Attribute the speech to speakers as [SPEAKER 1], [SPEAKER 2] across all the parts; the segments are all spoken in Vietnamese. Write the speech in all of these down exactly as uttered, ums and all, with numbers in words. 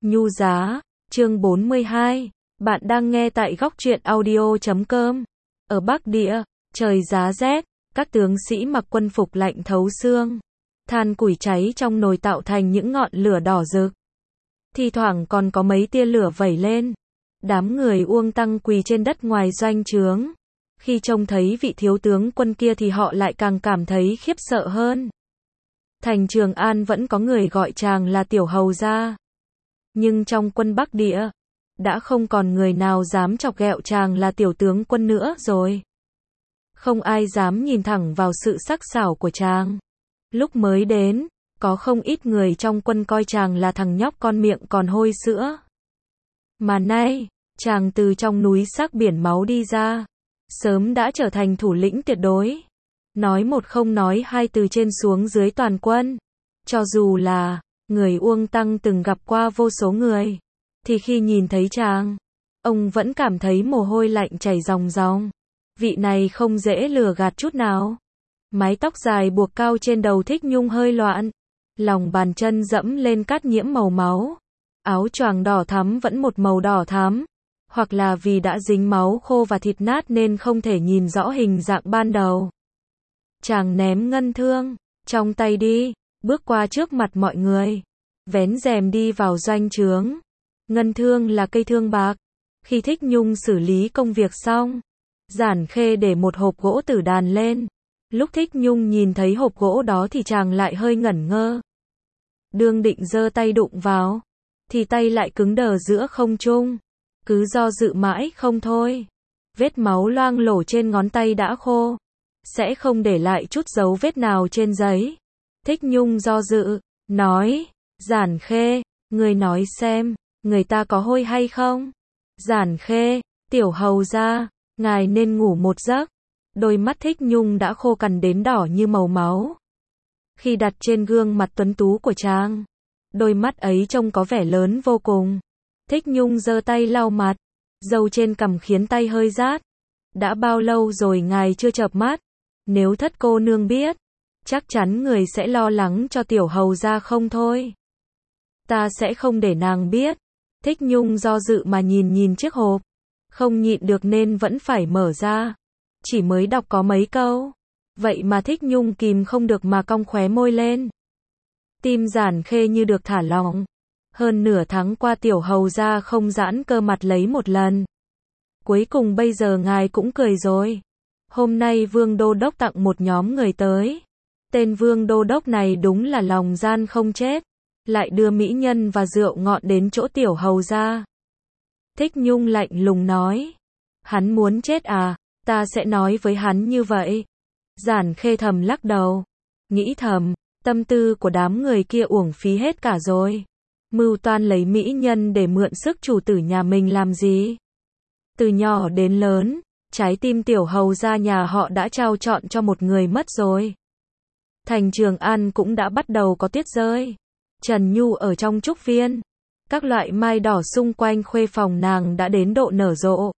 [SPEAKER 1] Nhu giá, chương bốn mươi hai. Bạn đang nghe tại góc truyện audio chấm com. Ở Bắc Địa, trời giá rét, các tướng sĩ mặc quân phục lạnh thấu xương. Than củi cháy trong nồi tạo thành những ngọn lửa đỏ rực. Thi thoảng còn có mấy tia lửa vẩy lên. Đám người Uông Tăng quỳ trên đất ngoài doanh trướng. Khi trông thấy vị thiếu tướng quân kia thì họ lại càng cảm thấy khiếp sợ hơn. Thành Trường An vẫn có người gọi chàng là Tiểu Hầu gia. Nhưng trong quân Bắc Địa, đã không còn người nào dám chọc ghẹo chàng là tiểu tướng quân nữa rồi. Không ai dám nhìn thẳng vào sự sắc sảo của chàng. Lúc mới đến, có không ít người trong quân coi chàng là thằng nhóc con miệng còn hôi sữa. Mà nay, chàng từ trong núi sắc biển máu đi ra, sớm đã trở thành thủ lĩnh tuyệt đối. Nói một không nói hai từ trên xuống dưới toàn quân. Cho dù là người Uông Tăng từng gặp qua vô số người, thì khi nhìn thấy chàng, ông vẫn cảm thấy mồ hôi lạnh chảy ròng ròng. Vị này không dễ lừa gạt chút nào. Mái tóc dài buộc cao trên đầu Thích Nhung hơi loạn, lòng bàn chân dẫm lên cát nhiễm màu máu. Áo choàng đỏ thắm vẫn một màu đỏ thắm, hoặc là vì đã dính máu khô và thịt nát nên không thể nhìn rõ hình dạng ban đầu. Chàng ném ngân thương trong tay đi, bước qua trước mặt mọi người, vén rèm đi vào doanh trướng. Ngân thương là cây thương bạc. Khi Thích Nhung xử lý công việc xong, Giản Khê để một hộp gỗ tử đàn lên. Lúc Thích Nhung nhìn thấy hộp gỗ đó thì chàng lại hơi ngẩn ngơ. Đương định giơ tay đụng vào, thì tay lại cứng đờ giữa không trung. Cứ do dự mãi không thôi. Vết máu loang lổ trên ngón tay đã khô, sẽ không để lại chút dấu vết nào trên giấy. Thích Nhung do dự, nói, Giản Khê, người nói xem, người ta có hôi hay không? Giản Khê, Tiểu Hầu gia, ngài nên ngủ một giấc. Đôi mắt Thích Nhung đã khô cằn đến đỏ như màu máu. Khi đặt trên gương mặt tuấn tú của chàng, đôi mắt ấy trông có vẻ lớn vô cùng. Thích Nhung giơ tay lau mặt, râu trên cằm khiến tay hơi rát. Đã bao lâu rồi ngài chưa chợp mắt? Nếu thất cô nương biết, chắc chắn người sẽ lo lắng cho Tiểu Hầu gia không thôi. Ta sẽ không để nàng biết. Thích Nhung do dự mà nhìn nhìn chiếc hộp, không nhịn được nên vẫn phải mở ra. Chỉ mới đọc có mấy câu, vậy mà Thích Nhung kìm không được mà cong khóe môi lên. Tim Giản Khê như được thả lỏng. Hơn nửa tháng qua Tiểu Hầu gia không giãn cơ mặt lấy một lần. Cuối cùng bây giờ ngài cũng cười rồi. Hôm nay Vương Đô Đốc tặng một nhóm người tới. Tên Vương Đô Đốc này đúng là lòng gian không chết. Lại đưa mỹ nhân và rượu ngọt đến chỗ Tiểu Hầu gia. Thích Nhung lạnh lùng nói. Hắn muốn chết à? Ta sẽ nói với hắn như vậy. Giản Khê thầm lắc đầu. Nghĩ thầm, tâm tư của đám người kia uổng phí hết cả rồi. Mưu toan lấy mỹ nhân để mượn sức chủ tử nhà mình làm gì? Từ nhỏ đến lớn, trái tim Tiểu Hầu gia nhà họ đã trao trọn cho một người mất rồi. Thành Trường An cũng đã bắt đầu có tuyết rơi. Trần Nhu ở trong trúc viên. Các loại mai đỏ xung quanh khuê phòng nàng đã đến độ nở rộ.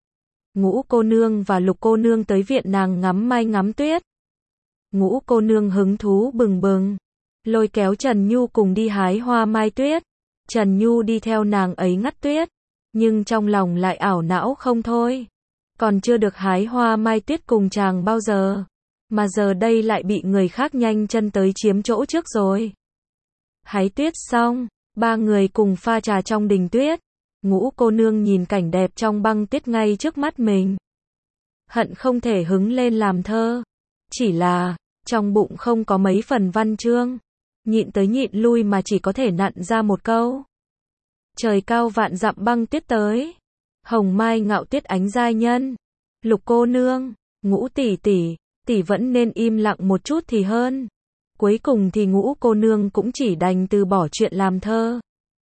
[SPEAKER 1] Ngũ cô nương và Lục cô nương tới viện nàng ngắm mai ngắm tuyết. Ngũ cô nương hứng thú bừng bừng, lôi kéo Trần Nhu cùng đi hái hoa mai tuyết. Trần Nhu đi theo nàng ấy ngắt tuyết, nhưng trong lòng lại ảo não không thôi. Còn chưa được hái hoa mai tuyết cùng chàng bao giờ, mà giờ đây lại bị người khác nhanh chân tới chiếm chỗ trước rồi. Hái tuyết xong, ba người cùng pha trà trong đình tuyết. Ngũ cô nương nhìn cảnh đẹp trong băng tuyết ngay trước mắt mình, hận không thể hứng lên làm thơ. Chỉ là, trong bụng không có mấy phần văn chương, nhịn tới nhịn lui mà chỉ có thể nặn ra một câu. Trời cao vạn dặm băng tuyết tới, hồng mai ngạo tuyết ánh giai nhân. Lục cô nương, Ngũ tỷ tỷ, tỷ vẫn nên im lặng một chút thì hơn. Cuối cùng thì Ngũ cô nương cũng chỉ đành từ bỏ chuyện làm thơ,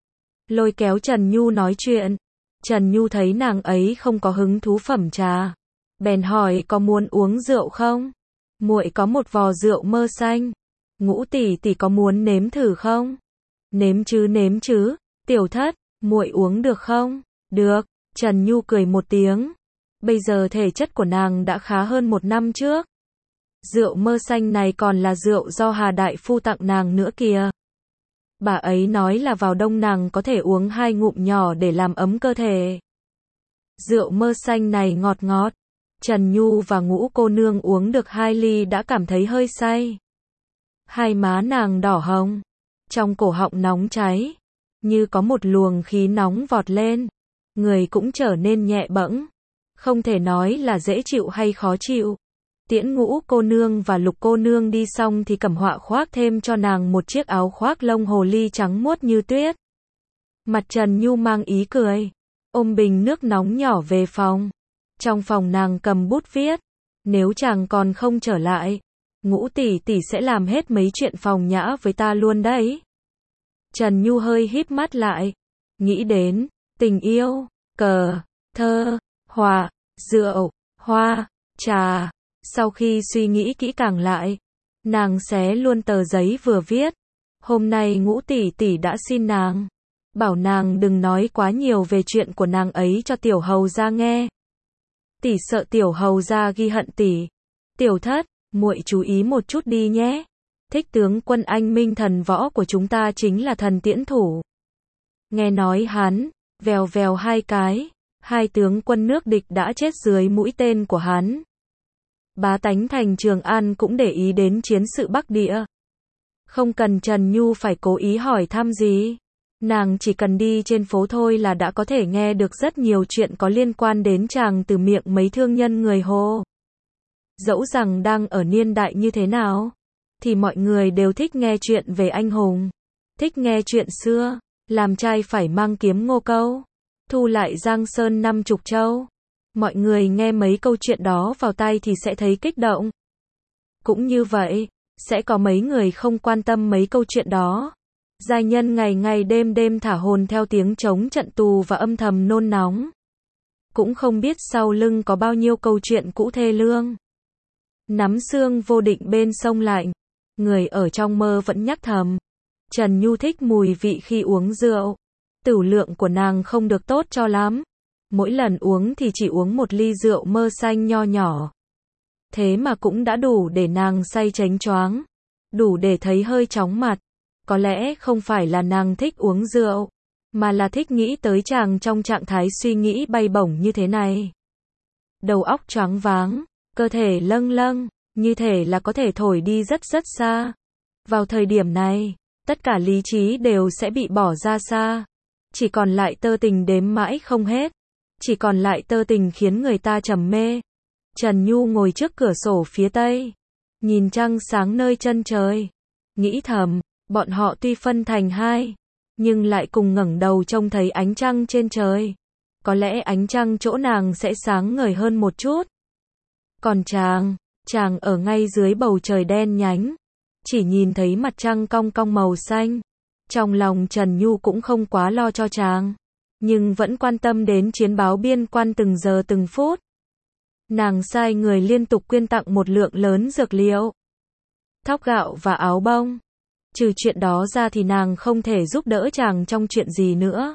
[SPEAKER 1] lôi kéo Trần Nhu nói chuyện. Trần Nhu thấy nàng ấy không có hứng thú phẩm trà, bèn hỏi có muốn uống rượu không? Muội có một vò rượu mơ xanh. Ngũ tỷ tỷ có muốn nếm thử không? Nếm chứ nếm chứ. Tiểu thất, muội uống được không? Được. Trần Nhu cười một tiếng. Bây giờ thể chất của nàng đã khá hơn một năm trước. Rượu mơ xanh này còn là rượu do Hà đại phu tặng nàng nữa kìa. Bà ấy nói là vào đông nàng có thể uống hai ngụm nhỏ để làm ấm cơ thể. Rượu mơ xanh này ngọt ngọt. Trần Nhu và Ngũ cô nương uống được hai ly đã cảm thấy hơi say. Hai má nàng đỏ hồng, trong cổ họng nóng cháy, như có một luồng khí nóng vọt lên, người cũng trở nên nhẹ bẫng, không thể nói là dễ chịu hay khó chịu. Tiễn Ngũ cô nương và Lục cô nương đi xong thì Cẩm Họa khoác thêm cho nàng một chiếc áo khoác lông hồ ly trắng muốt như tuyết. Mặt Trần Nhu mang ý cười, ôm bình nước nóng nhỏ về phòng. Trong phòng nàng cầm bút viết, nếu chàng còn không trở lại, Ngũ tỷ tỷ sẽ làm hết mấy chuyện phòng nhã với ta luôn đấy. Trần Nhu hơi híp mắt lại, nghĩ đến tình yêu, cờ, thơ, họa, rượu, hoa, trà. Sau khi suy nghĩ kỹ càng lại, nàng xé luôn tờ giấy vừa viết. Hôm nay Ngũ tỷ tỷ đã xin nàng, bảo nàng đừng nói quá nhiều về chuyện của nàng ấy cho tiểu hầu gia nghe. Tỷ sợ tiểu hầu gia ghi hận tỷ. Tiểu thất, muội chú ý một chút đi nhé. Thích tướng quân anh minh thần võ của chúng ta chính là thần tiễn thủ. Nghe nói hắn, vèo vèo hai cái, hai tướng quân nước địch đã chết dưới mũi tên của hắn. Bá tánh thành Trường An cũng để ý đến chiến sự Bắc Địa. Không cần Trần Nhu phải cố ý hỏi thăm gì. Nàng chỉ cần đi trên phố thôi là đã có thể nghe được rất nhiều chuyện có liên quan đến chàng từ miệng mấy thương nhân người Hồ. Dẫu rằng đang ở niên đại như thế nào, thì mọi người đều thích nghe chuyện về anh hùng, thích nghe chuyện xưa, làm trai phải mang kiếm Ngô Câu, thu lại Giang Sơn năm chục châu. Mọi người nghe mấy câu chuyện đó vào tai thì sẽ thấy kích động. Cũng như vậy, sẽ có mấy người không quan tâm mấy câu chuyện đó. Giai nhân ngày ngày đêm đêm thả hồn theo tiếng trống trận tù và âm thầm nôn nóng. Cũng không biết sau lưng có bao nhiêu câu chuyện cũ thê lương. Nắm xương vô định bên sông lạnh, người ở trong mơ vẫn nhắc thầm. Trần Nhu thích mùi vị khi uống rượu. Tửu lượng của nàng không được tốt cho lắm. Mỗi lần uống thì chỉ uống một ly rượu mơ xanh nho nhỏ. Thế mà cũng đã đủ để nàng say chánh choáng. Đủ để thấy hơi chóng mặt. Có lẽ không phải là nàng thích uống rượu, mà là thích nghĩ tới chàng trong trạng thái suy nghĩ bay bổng như thế này. Đầu óc choáng váng, cơ thể lâng lâng, như thể là có thể thổi đi rất rất xa. Vào thời điểm này, tất cả lý trí đều sẽ bị bỏ ra xa. Chỉ còn lại tơ tình đếm mãi không hết. Chỉ còn lại tơ tình khiến người ta trầm mê. Trần Nhu ngồi trước cửa sổ phía tây, nhìn trăng sáng nơi chân trời, nghĩ thầm, bọn họ tuy phân thành hai, nhưng lại cùng ngẩng đầu trông thấy ánh trăng trên trời. Có lẽ ánh trăng chỗ nàng sẽ sáng ngời hơn một chút. Còn chàng, chàng ở ngay dưới bầu trời đen nhánh, chỉ nhìn thấy mặt trăng cong cong màu xanh. Trong lòng Trần Nhu cũng không quá lo cho chàng, nhưng vẫn quan tâm đến chiến báo biên quan từng giờ từng phút. Nàng sai người liên tục quyên tặng một lượng lớn dược liệu, thóc gạo và áo bông. Trừ chuyện đó ra thì nàng không thể giúp đỡ chàng trong chuyện gì nữa.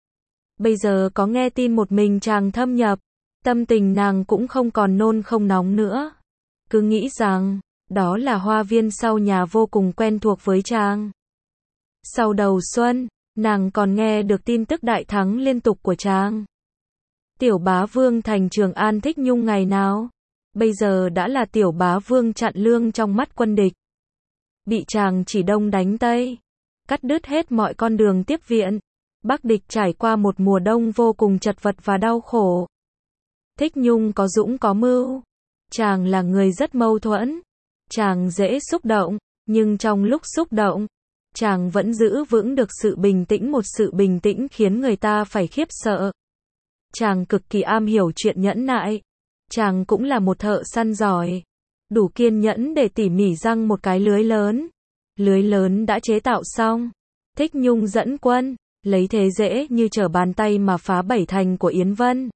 [SPEAKER 1] Bây giờ có nghe tin một mình chàng thâm nhập, tâm tình nàng cũng không còn nôn không nóng nữa. Cứ nghĩ rằng, đó là hoa viên sau nhà vô cùng quen thuộc với chàng. Sau đầu xuân, nàng còn nghe được tin tức đại thắng liên tục của chàng. Tiểu bá vương thành Trường An Thích Nhung ngày nào, bây giờ đã là tiểu bá vương chặn lương trong mắt quân địch. Bị chàng chỉ đông đánh tây, cắt đứt hết mọi con đường tiếp viện. Bắc địch trải qua một mùa đông vô cùng chật vật và đau khổ. Thích Nhung có dũng có mưu. Chàng là người rất mâu thuẫn. Chàng dễ xúc động, nhưng trong lúc xúc động, chàng vẫn giữ vững được sự bình tĩnh, một sự bình tĩnh khiến người ta phải khiếp sợ. Chàng cực kỳ am hiểu chuyện nhẫn nại. Chàng cũng là một thợ săn giỏi, đủ kiên nhẫn để tỉ mỉ răng một cái lưới lớn. Lưới lớn đã chế tạo xong, Thích Nhung dẫn quân, lấy thế dễ như trở bàn tay mà phá bảy thành của Yến Vân.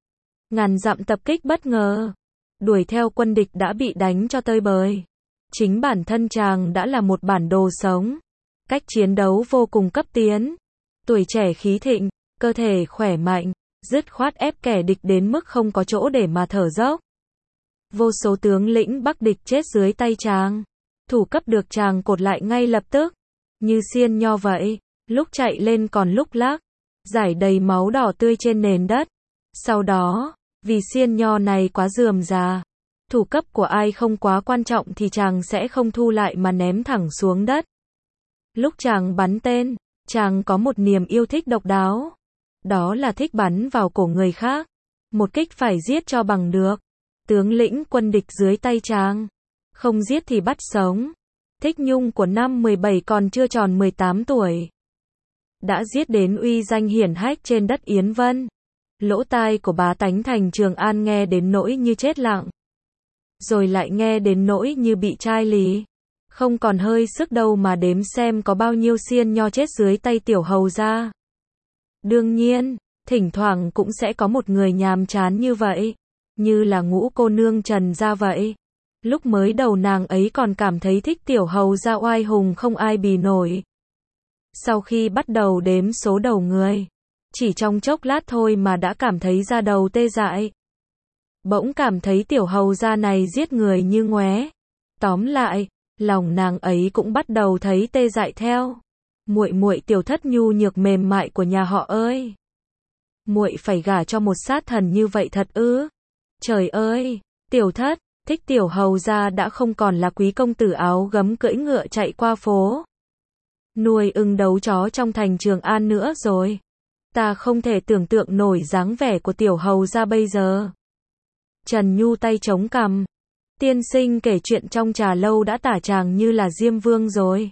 [SPEAKER 1] Ngàn dặm tập kích bất ngờ, đuổi theo quân địch đã bị đánh cho tơi bời. Chính bản thân chàng đã là một bản đồ sống, cách chiến đấu vô cùng cấp tiến. Tuổi trẻ khí thịnh, cơ thể khỏe mạnh, dứt khoát ép kẻ địch đến mức không có chỗ để mà thở dốc. Vô số tướng lĩnh Bắc địch chết dưới tay chàng, thủ cấp được chàng cột lại ngay lập tức. như xiên nho vậy, lúc chạy lên còn lúc lắc, rải đầy máu đỏ tươi trên nền đất. Sau đó, vì xiên nho này quá rườm rà, thủ cấp của ai không quá quan trọng thì chàng sẽ không thu lại mà ném thẳng xuống đất. Lúc chàng bắn tên, chàng có một niềm yêu thích độc đáo. Đó là thích bắn vào cổ người khác. Một kích phải giết cho bằng được. Tướng lĩnh quân địch dưới tay chàng. Không giết thì bắt sống. Thích Nhung của năm mười bảy còn chưa tròn mười tám tuổi. Đã giết đến uy danh hiển hách trên đất Yến Vân. Lỗ tai của bá tánh thành Trường An nghe đến nỗi như chết lặng. Rồi lại nghe đến nỗi như bị chai lì. Không còn hơi sức đâu mà đếm xem có bao nhiêu xiên nho chết dưới tay tiểu hầu gia. Đương nhiên, thỉnh thoảng cũng sẽ có một người nhàm chán như vậy. Như là Ngũ cô nương Trần gia vậy. Lúc mới đầu nàng ấy còn cảm thấy thích tiểu hầu gia oai hùng không ai bì nổi. Sau khi bắt đầu đếm số đầu người, chỉ trong chốc lát thôi mà đã cảm thấy da đầu tê dại. Bỗng cảm thấy tiểu hầu gia này giết người như ngoé. Tóm lại, lòng nàng ấy cũng bắt đầu thấy tê dại theo. Muội muội tiểu thất nhu nhược mềm mại của nhà họ ơi. Muội phải gả cho một sát thần như vậy thật ư? Trời ơi, tiểu thất, thích tiểu hầu gia đã không còn là quý công tử áo gấm cưỡi ngựa chạy qua phố. Nuôi ưng đấu chó trong thành Trường An nữa rồi. Ta không thể tưởng tượng nổi dáng vẻ của tiểu hầu gia bây giờ. Trần Nhu tay chống cằm. Tiên sinh kể chuyện trong trà lâu đã tả chàng như là Diêm Vương rồi.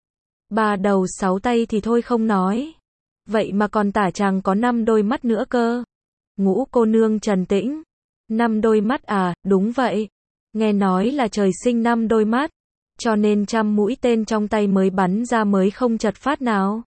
[SPEAKER 1] Ba đầu sáu tay thì thôi không nói. Vậy mà còn tả chàng có năm đôi mắt nữa cơ. Ngũ cô nương Trần Tĩnh. Năm đôi mắt à, đúng vậy. Nghe nói là trời sinh năm đôi mắt. Cho nên trăm mũi tên trong tay mới bắn ra mới không chật phát nào.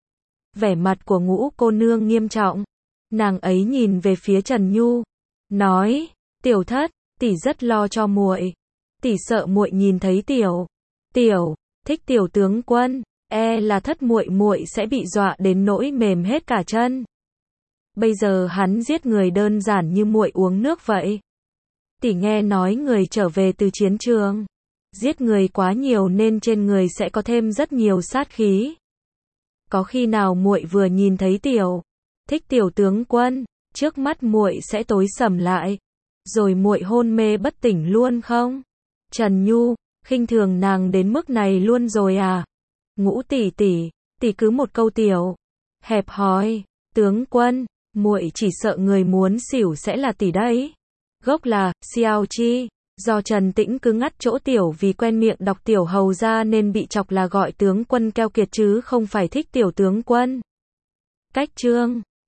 [SPEAKER 1] Vẻ mặt của Ngũ cô nương nghiêm trọng. Nàng ấy nhìn về phía Trần Nhu. Nói, tiểu thất, tỷ rất lo cho muội. Tỷ sợ muội nhìn thấy tiểu. Tiểu, thích tiểu tướng quân. E là thất muội muội sẽ bị dọa đến nỗi mềm hết cả chân. Bây giờ hắn giết người đơn giản như muội uống nước vậy. Tỷ nghe nói người trở về từ chiến trường. Giết người quá nhiều nên trên người sẽ có thêm rất nhiều sát khí. Có khi nào muội vừa nhìn thấy tiểu, thích tiểu tướng quân, trước mắt muội sẽ tối sầm lại, rồi muội hôn mê bất tỉnh luôn không? Trần Nhu, khinh thường nàng đến mức này luôn rồi à? Ngũ tỷ tỷ, tỷ cứ một câu tiểu, hẹp hòi, tướng quân, muội chỉ sợ người muốn xỉu sẽ là tỷ đấy. Gốc là Xiao Chi. Do Trần Tĩnh cứ ngắt chỗ tiểu vì quen miệng đọc tiểu hầu ra nên bị chọc là gọi tướng quân keo kiệt chứ không phải thích tiểu tướng quân. Cách chương